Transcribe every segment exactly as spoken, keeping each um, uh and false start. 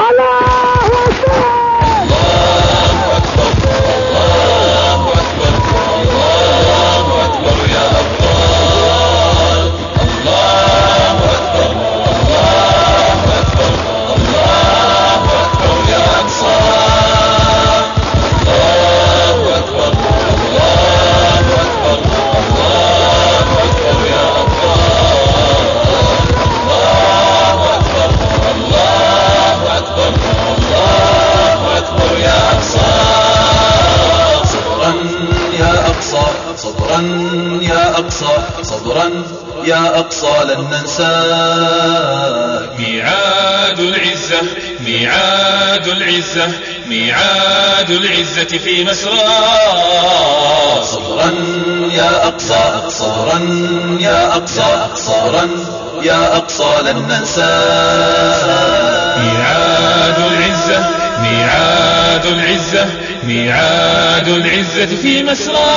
صبرا يا أقصى لن ننساك. ميعاد العزة ميعاد العزة ميعاد العزة في مسرى. صبرا يا أقصى صبرا يا أقصى صبرا يا أقصى لن ننساك. ميعاد العزة ميعاد العزة ميعاد العزة في مسرى.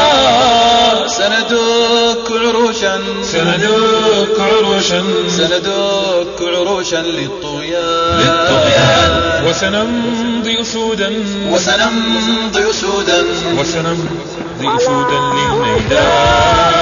سندك عروشا سندك عروشا سندك عروشا للطغيان للطغيان وسنمضي أسودا وسنمضي أسودا وسنمضي أسودا للميدان.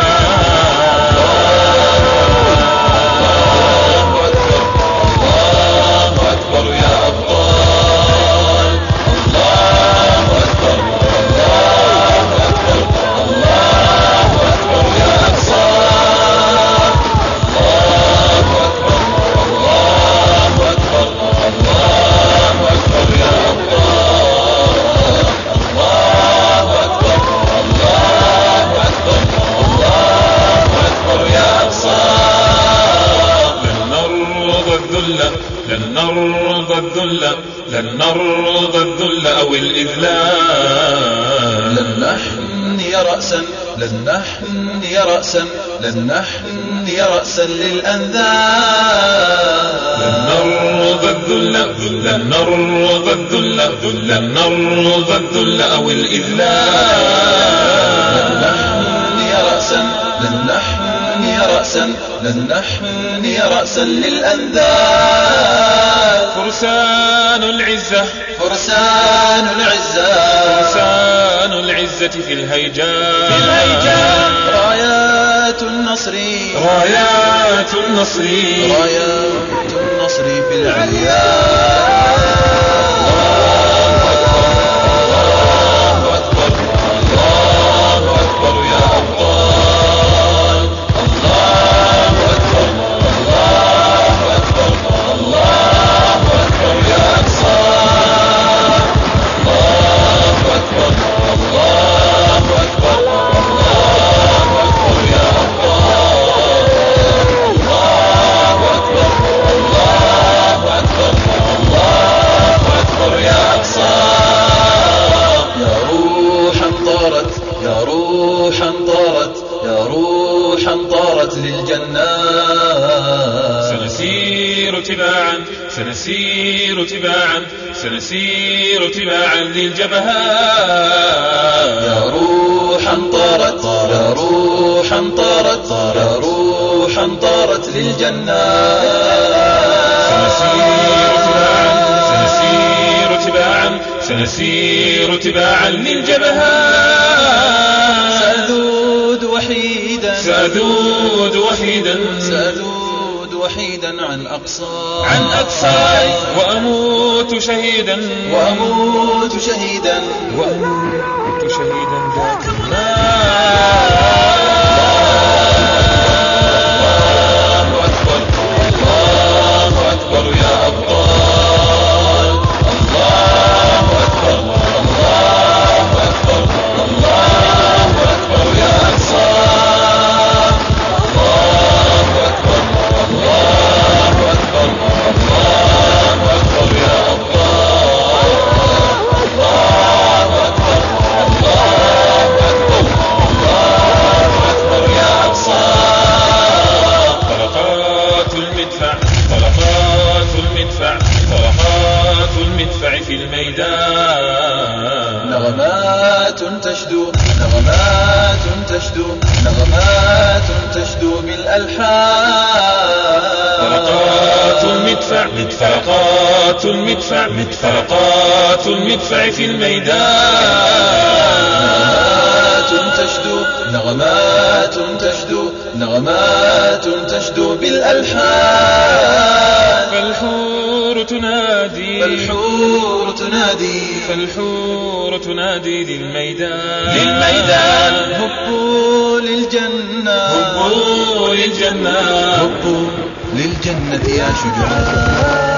لن نرضى الذل لن نرضى الذل أو الإذلال. لن نحني رأسا لن نحني رأسا لن نحني رأسا للأنذال. لن نرضى الذل لن نرضى الذل لن نرضى الذل أو الإذلال. لن نحني رأسا لن نحني رأسا لن نحني رأسا للأنذال. فرسان العزة فرسان العزة فرسان العزة في الهيجاء في الهيجاء. رايات النصر رايات النصر رايات النصر في العليا. سنسير تباعا سنسير تباعا سنسير تباعا للجبهات. يا روحا طارت يا روحا طارت يا روحا طارت للجنات. سنسير تباعا سنسير تباعا سنسير تباعا للجبهات. سأذود وحيدا سأذود وحيدا سأذود وحيدا عن أقصى عن أقصى وأموت شهيدا وأموت شهيدا وأموت شهيدا ذات النار. في الميدان. نغمات تشدو نغمات تشدو نغمات تشدو بالألحان. طلقات المدفع طلقات طلقات المدفع طلقات المدفع في الميدان تشدو نغمات تشدو نغمات تشدو بالألحان فالحور تنادي فالحور تنادي فالحور تنادي للميدان للميدان هبوا للجنة هبوا للجنة هبوا للجنة يا شجعان